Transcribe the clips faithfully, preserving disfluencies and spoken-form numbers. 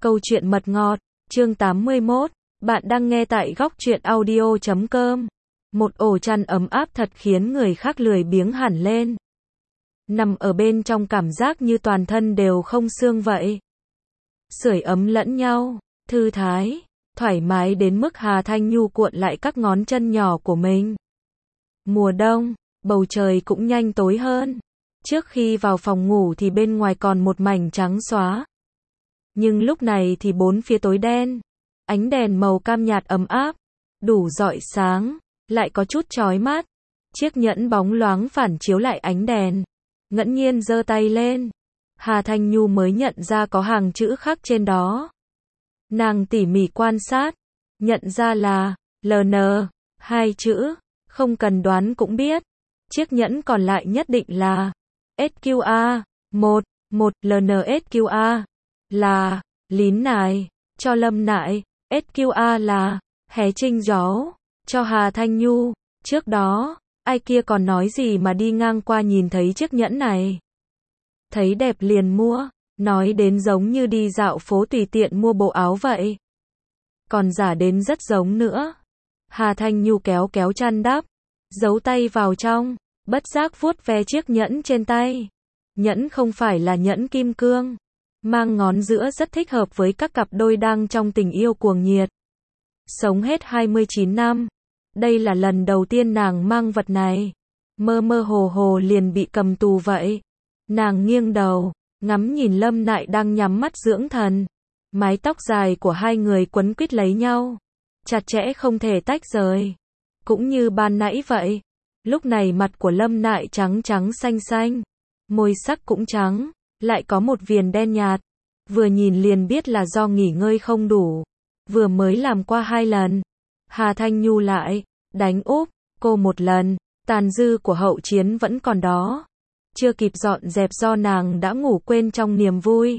Câu chuyện mật ngọt, chương tám mươi mốt, bạn đang nghe tại góc truyện audio chấm com. Một ổ chăn ấm áp thật khiến người khác lười biếng hẳn lên. Nằm ở bên trong cảm giác như toàn thân đều không xương vậy. Sưởi ấm lẫn nhau, thư thái, thoải mái đến mức Hà Thanh Nhu cuộn lại các ngón chân nhỏ của mình. Mùa đông, bầu trời cũng nhanh tối hơn. Trước khi vào phòng ngủ thì bên ngoài còn một mảnh trắng xóa. Nhưng lúc này thì bốn phía tối đen. Ánh đèn màu cam nhạt ấm áp, đủ rọi sáng, lại có chút chói mắt. Chiếc nhẫn bóng loáng phản chiếu lại ánh đèn. Ngẫu nhiên giơ tay lên. Hà Thanh Nhu mới nhận ra có hàng chữ khắc trên đó. Nàng tỉ mỉ quan sát, nhận ra là lờ en, hai chữ, không cần đoán cũng biết. Chiếc nhẫn còn lại nhất định là ét quy a, một, một lờ en ét quy a, là lín nải, cho Lâm Nại, ét quy a là hé trinh gió, cho Hà Thanh Nhu. Trước đó, ai kia còn nói gì mà đi ngang qua nhìn thấy chiếc nhẫn này. Thấy đẹp liền mua, nói đến giống như đi dạo phố tùy tiện mua bộ áo vậy. Còn giả đến rất giống nữa. Hà Thanh Nhu kéo kéo chăn đắp, giấu tay vào trong, bất giác vuốt ve chiếc nhẫn trên tay. Nhẫn không phải là nhẫn kim cương, mang ngón giữa rất thích hợp với các cặp đôi đang trong tình yêu cuồng nhiệt. Sống hết hai mươi chín năm, đây là lần đầu tiên nàng mang vật này. Mơ mơ hồ hồ liền bị cầm tù vậy. Nàng nghiêng đầu, ngắm nhìn Lâm Nại đang nhắm mắt dưỡng thần. Mái tóc dài của hai người quấn quýt lấy nhau, chặt chẽ không thể tách rời. Cũng như ban nãy vậy, lúc này mặt của Lâm Nại trắng trắng xanh xanh, môi sắc cũng trắng, lại có một viền đen nhạt. Vừa nhìn liền biết là do nghỉ ngơi không đủ, vừa mới làm qua hai lần. Hà Thanh Nhu lại đánh úp cô một lần, tàn dư của hậu chiến vẫn còn đó. Chưa kịp dọn dẹp do nàng đã ngủ quên trong niềm vui.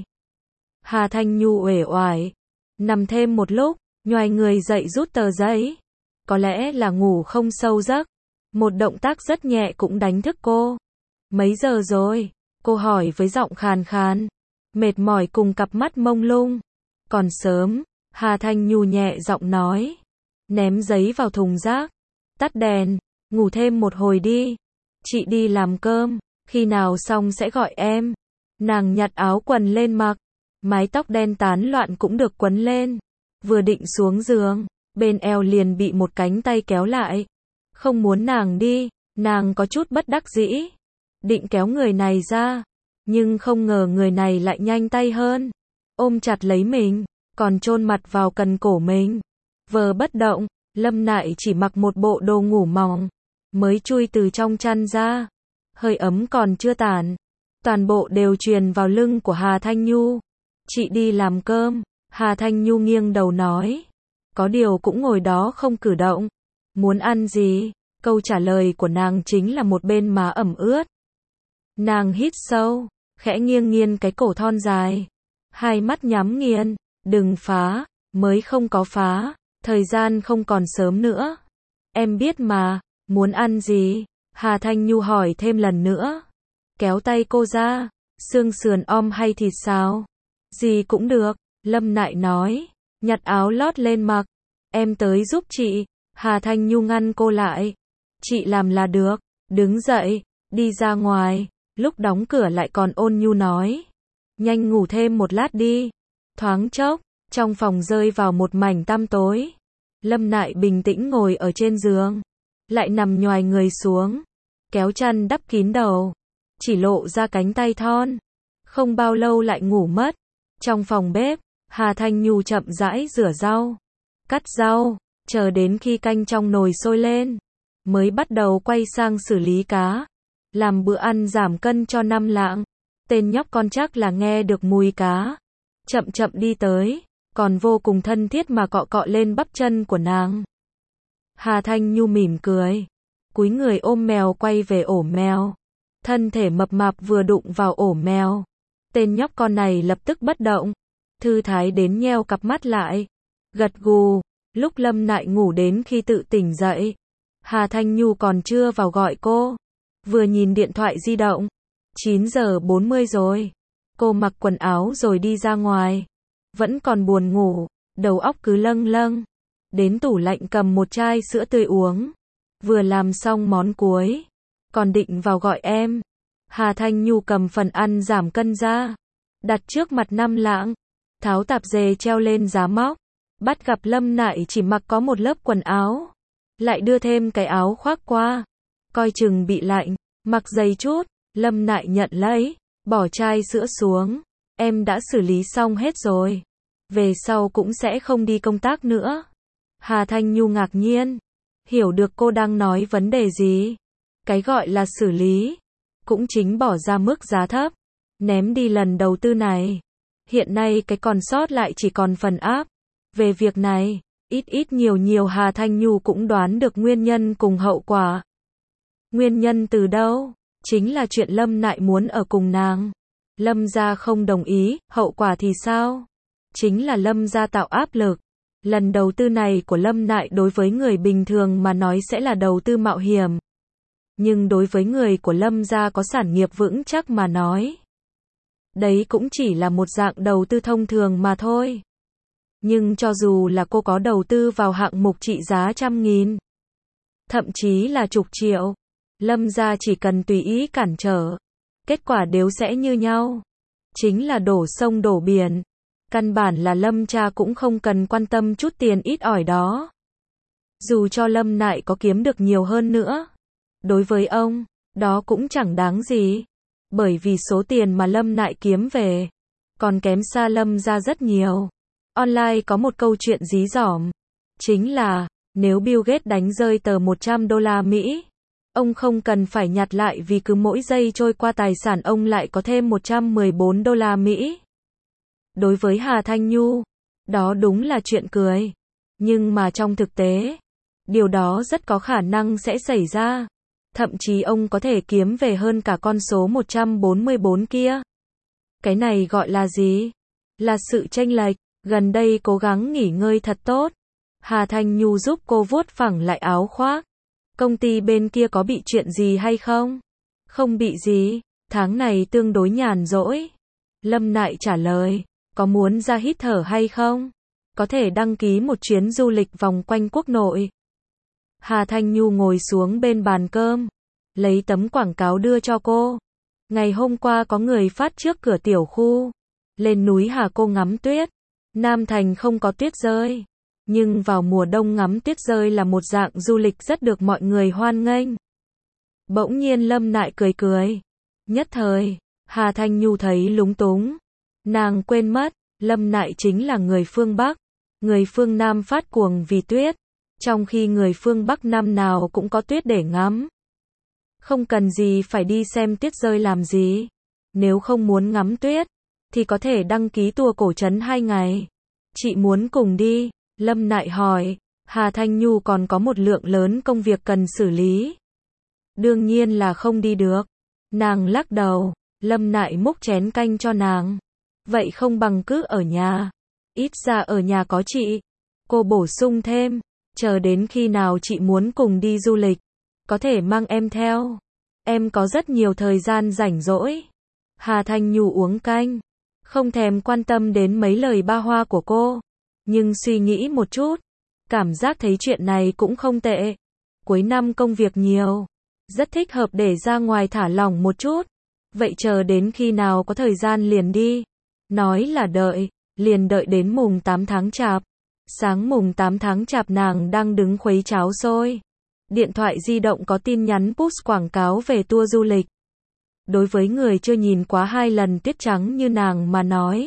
Hà Thanh Nhu uể oải, nằm thêm một lúc, nhoài người dậy rút tờ giấy. Có lẽ là ngủ không sâu giấc, một động tác rất nhẹ cũng đánh thức cô. Mấy giờ rồi? Cô hỏi với giọng khàn khàn, mệt mỏi cùng cặp mắt mông lung. Còn sớm, Hà Thanh Nhu nhẹ giọng nói. Ném giấy vào thùng rác, tắt đèn, ngủ thêm một hồi đi. Chị đi làm cơm, khi nào xong sẽ gọi em. Nàng nhặt áo quần lên mặc, mái tóc đen tán loạn cũng được quấn lên. Vừa định xuống giường, bên eo liền bị một cánh tay kéo lại. Không muốn nàng đi, nàng có chút bất đắc dĩ. Định kéo người này ra, nhưng không ngờ người này lại nhanh tay hơn. Ôm chặt lấy mình, còn chôn mặt vào cần cổ mình. Vờ bất động, Lâm Nại chỉ mặc một bộ đồ ngủ mỏng, mới chui từ trong chăn ra. Hơi ấm còn chưa tản, toàn bộ đều truyền vào lưng của Hà Thanh Nhu. Chị đi làm cơm, Hà Thanh Nhu nghiêng đầu nói. Có điều cũng ngồi đó không cử động. Muốn ăn gì? Câu trả lời của nàng chính là một bên má ẩm ướt. Nàng hít sâu, khẽ nghiêng nghiêng cái cổ thon dài. Hai mắt nhắm nghiền, đừng phá, mới không có phá, thời gian không còn sớm nữa. Em biết mà, muốn ăn gì? Hà Thanh Nhu hỏi thêm lần nữa. Kéo tay cô ra, xương sườn om hay thịt xào? Gì cũng được, Lâm Nại nói, nhặt áo lót lên mặc. Em tới giúp chị. Hà Thanh Nhu ngăn cô lại. Chị làm là được, đứng dậy, đi ra ngoài, lúc đóng cửa lại còn ôn nhu nói. Nhanh ngủ thêm một lát đi. Thoáng chốc, trong phòng rơi vào một mảnh tăm tối. Lâm Nại bình tĩnh ngồi ở trên giường, lại nằm nhoài người xuống, kéo chăn đắp kín đầu, chỉ lộ ra cánh tay thon. Không bao lâu lại ngủ mất. Trong phòng bếp, Hà Thanh Nhu chậm rãi rửa rau, cắt rau, chờ đến khi canh trong nồi sôi lên, mới bắt đầu quay sang xử lý cá, làm bữa ăn giảm cân cho Năm Lạng. Tên nhóc con chắc là nghe được mùi cá, chậm chậm đi tới, còn vô cùng thân thiết mà cọ cọ lên bắp chân của nàng. Hà Thanh Nhu mỉm cười, cúi người ôm mèo quay về ổ mèo. Thân thể mập mạp vừa đụng vào ổ mèo, tên nhóc con này lập tức bất động, thư thái đến nheo cặp mắt lại, gật gù. Lúc Lâm Nại ngủ đến khi tự tỉnh dậy, Hà Thanh Nhu còn chưa vào gọi cô. Vừa nhìn điện thoại di động, chín giờ bốn mươi rồi. Cô mặc quần áo rồi đi ra ngoài. vẫn còn buồn ngủ, đầu óc cứ lâng lâng. Đến tủ lạnh cầm một chai sữa tươi uống. Vừa làm xong món cuối, còn định vào gọi em. Hà Thanh Nhu cầm phần ăn giảm cân ra, đặt trước mặt Năm Lãng, tháo tạp dề treo lên giá móc, bắt gặp Lâm Nại chỉ mặc có một lớp quần áo, lại đưa thêm cái áo khoác qua, coi chừng bị lạnh, mặc dày chút. Lâm Nại nhận lấy, bỏ chai sữa xuống, em đã xử lý xong hết rồi, về sau cũng sẽ không đi công tác nữa. Hà Thanh Nhu ngạc nhiên, hiểu được cô đang nói vấn đề gì. Cái gọi là xử lý, cũng chính bỏ ra mức giá thấp, ném đi lần đầu tư này. Hiện nay cái còn sót lại chỉ còn phần áp. Về việc này, ít ít nhiều nhiều Hà Thanh Nhu cũng đoán được nguyên nhân cùng hậu quả. Nguyên nhân từ đâu? Chính là chuyện Lâm Nại muốn ở cùng nàng. Lâm gia không đồng ý, hậu quả thì sao? Chính là Lâm gia tạo áp lực. Lần đầu tư này của Lâm Nại đối với người bình thường mà nói sẽ là đầu tư mạo hiểm. Nhưng đối với người của Lâm gia có sản nghiệp vững chắc mà nói, đấy cũng chỉ là một dạng đầu tư thông thường mà thôi. Nhưng cho dù là cô có đầu tư vào hạng mục trị giá trăm nghìn, thậm chí là chục triệu, Lâm gia chỉ cần tùy ý cản trở, kết quả đều sẽ như nhau. Chính là đổ sông đổ biển. Căn bản là Lâm cha cũng không cần quan tâm chút tiền ít ỏi đó. Dù cho Lâm Nại có kiếm được nhiều hơn nữa, đối với ông, đó cũng chẳng đáng gì. Bởi vì số tiền mà Lâm Nại kiếm về, còn kém xa Lâm ra rất nhiều. Online có một câu chuyện dí dỏm, chính là, nếu Bill Gates đánh rơi tờ một trăm đô la Mỹ, ông không cần phải nhặt lại vì cứ mỗi giây trôi qua tài sản ông lại có thêm một trăm mười bốn đô la Mỹ. Đối với Hà Thanh Nhu, đó đúng là chuyện cười. Nhưng mà trong thực tế, điều đó rất có khả năng sẽ xảy ra. Thậm chí ông có thể kiếm về hơn cả con số một trăm bốn mươi bốn kia. Cái này gọi là gì? Là sự chênh lệch. Gần đây cố gắng nghỉ ngơi thật tốt. Hà Thanh Nhu giúp cô vuốt phẳng lại áo khoác. Công ty bên kia có bị chuyện gì hay không? Không bị gì, tháng này tương đối nhàn rỗi. Lâm Nại trả lời, có muốn ra hít thở hay không? Có thể đăng ký một chuyến du lịch vòng quanh quốc nội. Hà Thanh Nhu ngồi xuống bên bàn cơm, lấy tấm quảng cáo đưa cho cô. Ngày hôm qua có người phát trước cửa tiểu khu. Lên núi Hà Cô ngắm tuyết. Nam Thành không có tuyết rơi. Nhưng vào mùa đông ngắm tuyết rơi là một dạng du lịch rất được mọi người hoan nghênh. Bỗng nhiên Lâm Nại cười cười. Nhất thời, Hà Thanh Nhu thấy lúng túng. Nàng quên mất, Lâm Nại chính là người phương Bắc. Người phương Nam phát cuồng vì tuyết. Trong khi người phương Bắc năm nào cũng có tuyết để ngắm. Không cần gì phải đi xem tuyết rơi làm gì. Nếu không muốn ngắm tuyết, thì có thể đăng ký tour cổ trấn hai ngày. Chị muốn cùng đi? Lâm Nại hỏi. Hà Thanh Nhu còn có một lượng lớn công việc cần xử lý. Đương nhiên là không đi được. Nàng lắc đầu. Lâm Nại múc chén canh cho nàng. Vậy không bằng cứ ở nhà. Ít ra ở nhà có chị. Cô bổ sung thêm. Chờ đến khi nào chị muốn cùng đi du lịch, có thể mang em theo. Em có rất nhiều thời gian rảnh rỗi. Hà Thanh Nhu uống canh, không thèm quan tâm đến mấy lời ba hoa của cô. Nhưng suy nghĩ một chút, cảm giác thấy chuyện này cũng không tệ. Cuối năm công việc nhiều, rất thích hợp để ra ngoài thả lỏng một chút. Vậy chờ đến khi nào có thời gian liền đi. Nói là đợi, liền đợi đến mùng tám tháng Chạp. Sáng mùng tám tháng Chạp nàng đang đứng khuấy cháo xôi. Điện thoại di động có tin nhắn push quảng cáo về tour du lịch. Đối với người chưa nhìn quá hai lần tuyết trắng như nàng mà nói,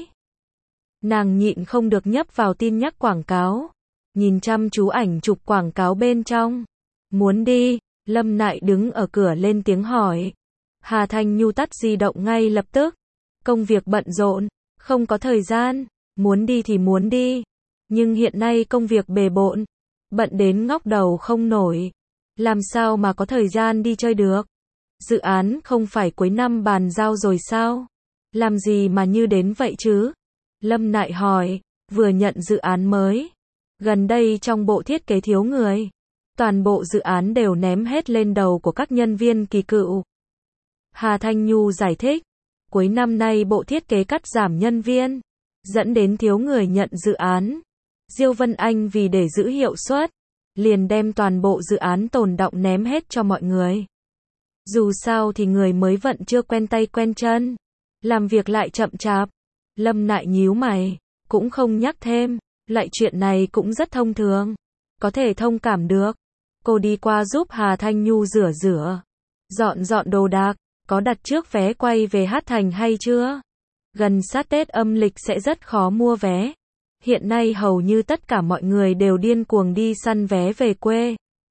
nàng nhịn không được nhấp vào tin nhắc quảng cáo. Nhìn chăm chú ảnh chụp quảng cáo bên trong. Muốn đi, Lâm Nại đứng ở cửa lên tiếng hỏi. Hà Thanh Nhu tắt di động ngay lập tức. Công việc bận rộn, không có thời gian, muốn đi thì muốn đi. Nhưng hiện nay công việc bề bộn, bận đến ngóc đầu không nổi. Làm sao mà có thời gian đi chơi được? Dự án không phải cuối năm bàn giao rồi sao? Làm gì mà như đến vậy chứ? Lâm Nại hỏi, vừa nhận dự án mới. Gần đây trong bộ thiết kế thiếu người. Toàn bộ dự án đều ném hết lên đầu của các nhân viên kỳ cựu. Hà Thanh Nhu giải thích, cuối năm nay bộ thiết kế cắt giảm nhân viên. dẫn đến thiếu người nhận dự án. Diêu Vân Anh vì để giữ hiệu suất, liền đem toàn bộ dự án tồn đọng ném hết cho mọi người. Dù sao thì người mới vận chưa quen tay quen chân, làm việc lại chậm chạp. Lâm Nại nhíu mày, cũng không nhắc thêm, lại chuyện này cũng rất thông thường, có thể thông cảm được. Cô đi qua giúp Hà Thanh Nhu rửa rửa, dọn dọn đồ đạc, có đặt trước vé quay về Hát Thành hay chưa? Gần sát Tết âm lịch sẽ rất khó mua vé. Hiện nay hầu như tất cả mọi người đều điên cuồng đi săn vé về quê.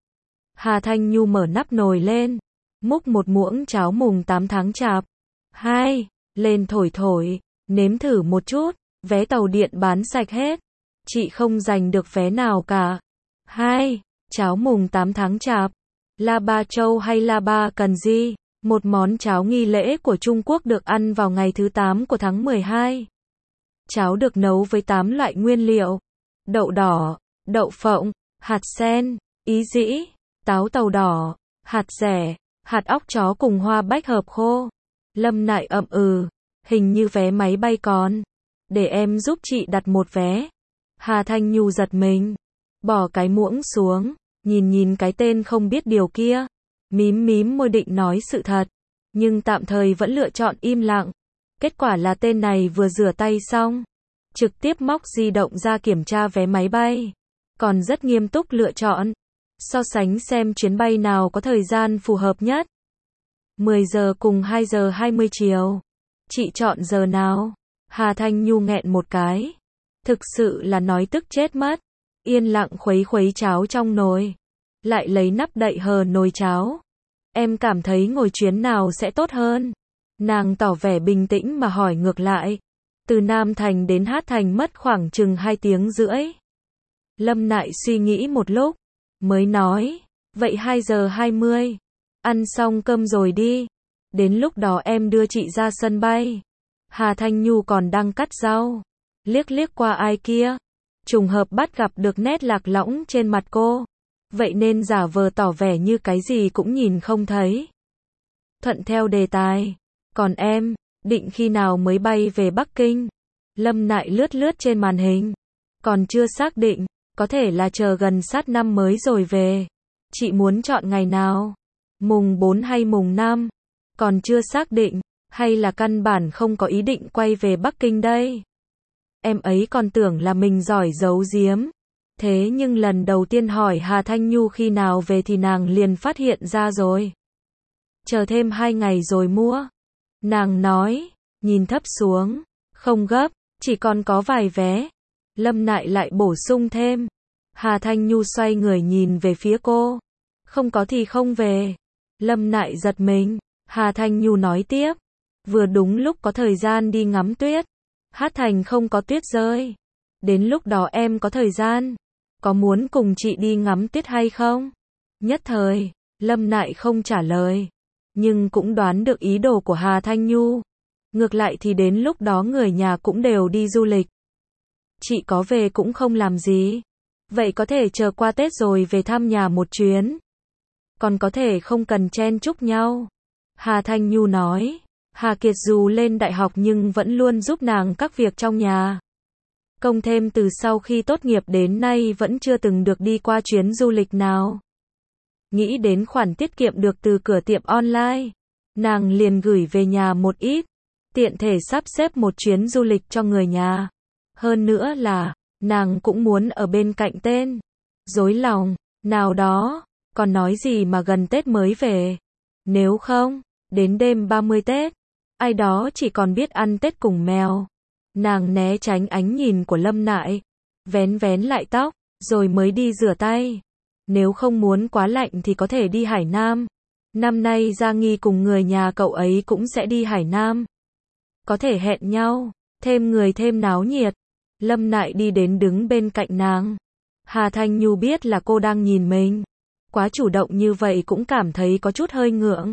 Hà Thanh Nhu mở nắp nồi lên, múc một muỗng cháo mùng tám tháng chạp. Hai, lên thổi thổi, nếm thử một chút, vé tàu điện bán sạch hết. Chị không giành được vé nào cả. Hai, cháo mùng tám tháng chạp. La Ba Châu hay La Ba Cần Di, một món cháo nghi lễ của Trung Quốc được ăn vào ngày thứ tám của tháng mười hai. Cháo được nấu với tám loại nguyên liệu: đậu đỏ, đậu phộng, hạt sen, ý dĩ, táo tàu đỏ, hạt dẻ, hạt óc chó cùng hoa bách hợp khô. Lâm Nại ậm ừ, hình như vé máy bay còn. Để em giúp chị đặt một vé. Hà Thanh Nhu giật mình, bỏ cái muỗng xuống, nhìn nhìn cái tên không biết điều kia, mím mím môi định nói sự thật, nhưng tạm thời vẫn lựa chọn im lặng. Kết quả là tên này vừa rửa tay xong, trực tiếp móc di động ra kiểm tra vé máy bay, còn rất nghiêm túc lựa chọn, so sánh xem chuyến bay nào có thời gian phù hợp nhất. mười giờ cùng hai giờ hai mươi chiều. Chị chọn giờ nào? Hà Thanh Nhu nghẹn một cái. Thực sự là nói tức chết mất. Yên lặng khuấy khuấy cháo trong nồi, lại lấy nắp đậy hờ nồi cháo. Em cảm thấy ngồi chuyến nào sẽ tốt hơn? Nàng tỏ vẻ bình tĩnh mà hỏi ngược lại. Từ Nam Thành đến Hát Thành mất khoảng chừng hai tiếng rưỡi. Lâm Nại suy nghĩ một lúc, mới nói, vậy hai giờ hai mươi. Ăn xong cơm rồi đi. Đến lúc đó em đưa chị ra sân bay. Hà Thanh Nhu còn đang cắt rau, liếc liếc qua ai kia, trùng hợp bắt gặp được nét lạc lõng trên mặt cô, vậy nên giả vờ tỏ vẻ như cái gì cũng nhìn không thấy. Thuận theo đề tài, còn em, định khi nào mới bay về Bắc Kinh? Lâm Nại lướt lướt trên màn hình, còn chưa xác định, có thể là chờ gần sát năm mới rồi về. Chị muốn chọn ngày nào? Mùng bốn hay mùng năm? Còn chưa xác định, hay là căn bản không có ý định quay về Bắc Kinh đây? Em ấy còn tưởng là mình giỏi giấu giếm. Thế nhưng lần đầu tiên hỏi Hà Thanh Nhu khi nào về thì nàng liền phát hiện ra rồi. Chờ thêm hai ngày rồi mua. Nàng nói, nhìn thấp xuống, không gấp, chỉ còn có vài vé. Lâm Nại lại bổ sung thêm. Hà Thanh Nhu xoay người nhìn về phía cô. Không có thì không về. Lâm Nại giật mình. Hà Thanh Nhu nói tiếp. Vừa đúng lúc có thời gian đi ngắm tuyết. Hát Thành không có tuyết rơi. Đến lúc đó em có thời gian. Có muốn cùng chị đi ngắm tuyết hay không? Nhất thời, Lâm Nại không trả lời. Nhưng cũng đoán được ý đồ của Hà Thanh Nhu. Ngược lại thì đến lúc đó người nhà cũng đều đi du lịch. Chị có về cũng không làm gì. Vậy có thể chờ qua Tết rồi về thăm nhà một chuyến. Còn có thể không cần chen chúc nhau. Hà Thanh Nhu nói. Hà Kiệt dù lên đại học nhưng vẫn luôn giúp nàng các việc trong nhà. Công thêm từ sau khi tốt nghiệp đến nay vẫn chưa từng được đi qua chuyến du lịch nào. Nghĩ đến khoản tiết kiệm được từ cửa tiệm online, nàng liền gửi về nhà một ít, tiện thể sắp xếp một chuyến du lịch cho người nhà. Hơn nữa là, nàng cũng muốn ở bên cạnh tên dối lòng nào đó, còn nói gì mà gần Tết mới về. Nếu không, đến đêm ba mươi Tết, ai đó chỉ còn biết ăn Tết cùng mèo. Nàng né tránh ánh nhìn của Lâm Nại, vén vén lại tóc, rồi mới đi rửa tay. Nếu không muốn quá lạnh thì có thể đi Hải Nam. Năm nay Gia Nghi cùng người nhà cậu ấy cũng sẽ đi Hải Nam. Có thể hẹn nhau, thêm người thêm náo nhiệt. Lâm Nại đi đến đứng bên cạnh nàng. Hà Thanh Nhu biết là cô đang nhìn mình. Quá chủ động như vậy cũng cảm thấy có chút hơi ngượng.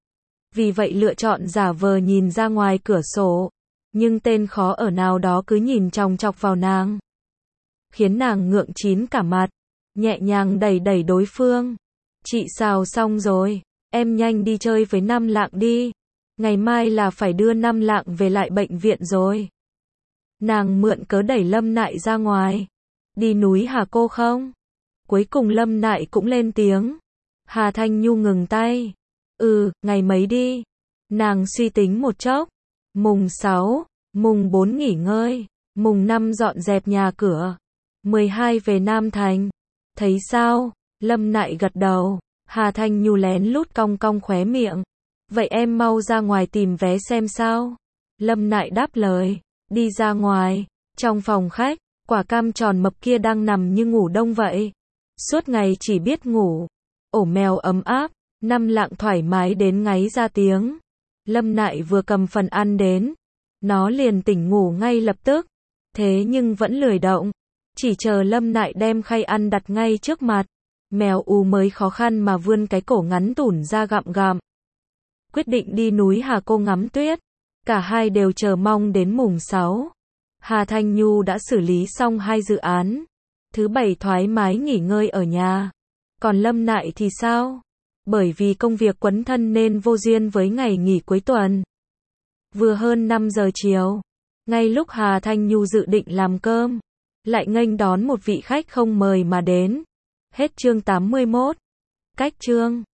Vì vậy lựa chọn giả vờ nhìn ra ngoài cửa sổ. Nhưng tên khó ở nào đó cứ nhìn chòng chọc vào nàng. Khiến nàng ngượng chín cả mặt. Nhẹ nhàng đẩy đẩy đối phương. Chị xào xong rồi. Em nhanh đi chơi với Năm Lạng đi. Ngày mai là phải đưa Năm Lạng về lại bệnh viện rồi. Nàng mượn cớ đẩy Lâm Nại ra ngoài. Đi núi hả cô không? Cuối cùng Lâm Nại cũng lên tiếng. Hà Thanh Nhu ngừng tay. Ừ, ngày mấy đi. Nàng suy tính một chốc. Mùng sáu, mùng bốn nghỉ ngơi, mùng năm dọn dẹp nhà cửa, mười hai về Nam Thành. Thấy sao? Lâm Nại gật đầu. Hà Thanh Nhu lén lút cong cong khóe miệng. Vậy em mau ra ngoài tìm vé xem sao? Lâm Nại đáp lời. Đi ra ngoài, trong phòng khách, quả cam tròn mập kia đang nằm như ngủ đông vậy. Suốt ngày chỉ biết ngủ. Ổ mèo ấm áp, nằm lặng thoải mái đến ngáy ra tiếng. Lâm Nại vừa cầm phần ăn đến, nó liền tỉnh ngủ ngay lập tức. Thế nhưng vẫn lười động. Chỉ chờ Lâm Nại đem khay ăn đặt ngay trước mặt. Mèo u mới khó khăn mà vươn cái cổ ngắn tủn ra gặm gặm. Quyết định đi núi Hà Cô ngắm tuyết. Cả hai đều chờ mong đến mùng sáu. Hà Thanh Nhu đã xử lý xong hai dự án. Thứ bảy thoải mái nghỉ ngơi ở nhà. Còn Lâm Nại thì sao? Bởi vì công việc quấn thân nên vô duyên với ngày nghỉ cuối tuần. Vừa hơn năm giờ chiều, ngay lúc Hà Thanh Nhu dự định làm cơm, lại nghênh đón một vị khách không mời mà đến. Hết chương tám mươi mốt. Cách chương